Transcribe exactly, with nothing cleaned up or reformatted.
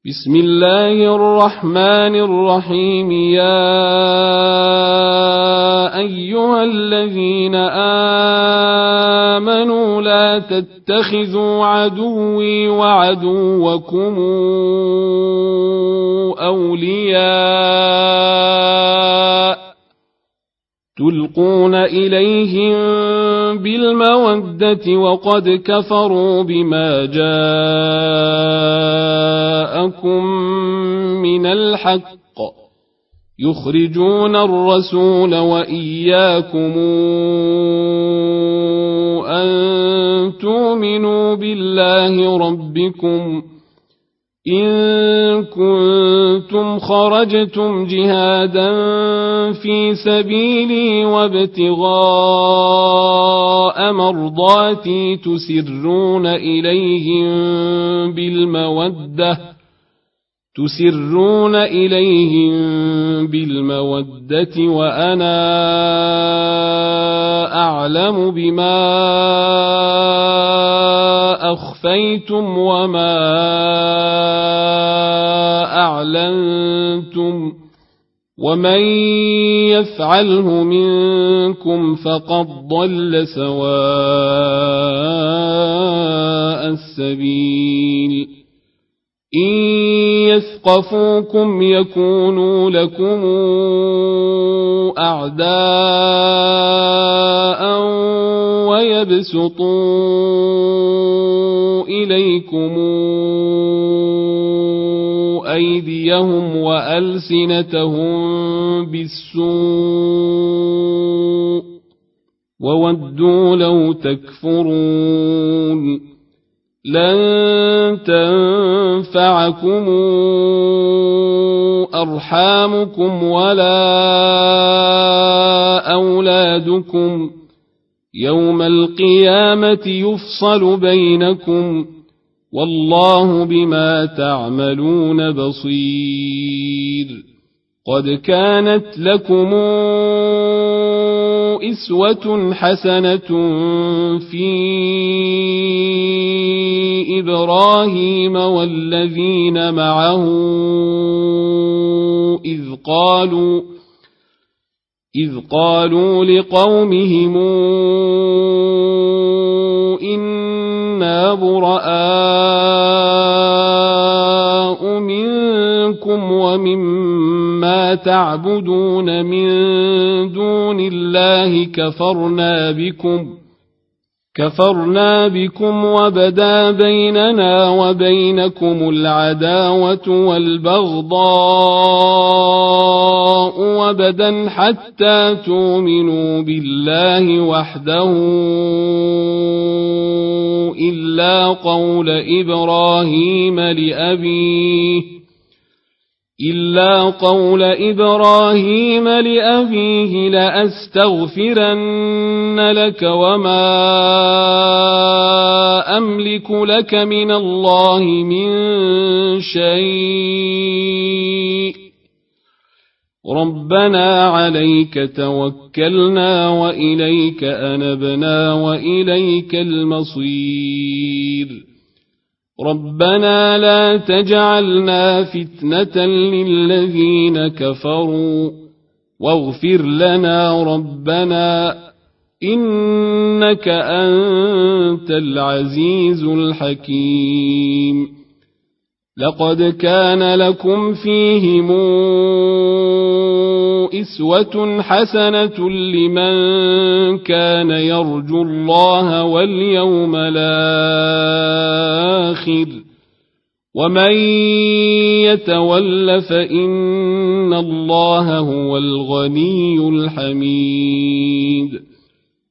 بسم الله الرحمن الرحيم. يا أيها الذين آمنوا لا تتخذوا عدوي وعدوكم أولياء تلقون إليهم بالمودة وقد كفروا بما جاءكم من الحق يخرجون الرسول وإياكم أن تؤمنوا بالله ربكم إن كنتم خرجتم جهادا في سبيلي وابتغاء مرضاتي تسرون إليهم بالمودة تسرون إليهم بالمودة وأنا أعلم بما أخفيتم وما أعلنتم ومن يفعله منكم فقد ضل سواء السبيل. إن يثقفوكم يكونوا لكم أعداء ويبسطوا إليكم أيديهم وألسنتهم بالسوء وودوا لو تكفرون. لن تنفعكم أرحامكم ولا أولادكم يوم القيامة يفصل بينكم والله بما تعملون بصير. قد كانت لكم إسوة حسنة في إبراهيم والذين معه إذ قالوا إذ قالوا لقومهم إنا براء منكم ومما تعبدون من دون الله كفرنا بكم كفرنا بكم وبدا بيننا وبينكم العداوة والبغضاء وبدا حتى تؤمنوا بالله وحده إلا قول إبراهيم لأبيه إلا قول إبراهيم لأبيه لأستغفرن لك وما أملك لك من الله من شيء ربنا عليك توكلنا وإليك أنبنا وإليك المصير. ربنا لا تجعلنا فتنة للذين كفروا واغفر لنا ربنا إنك أنت العزيز الحكيم. لقد كان لكم فيهم إسوة حسنة لمن كان يرجو الله واليوم الآخر ومن يتول فإن الله هو الغني الحميد.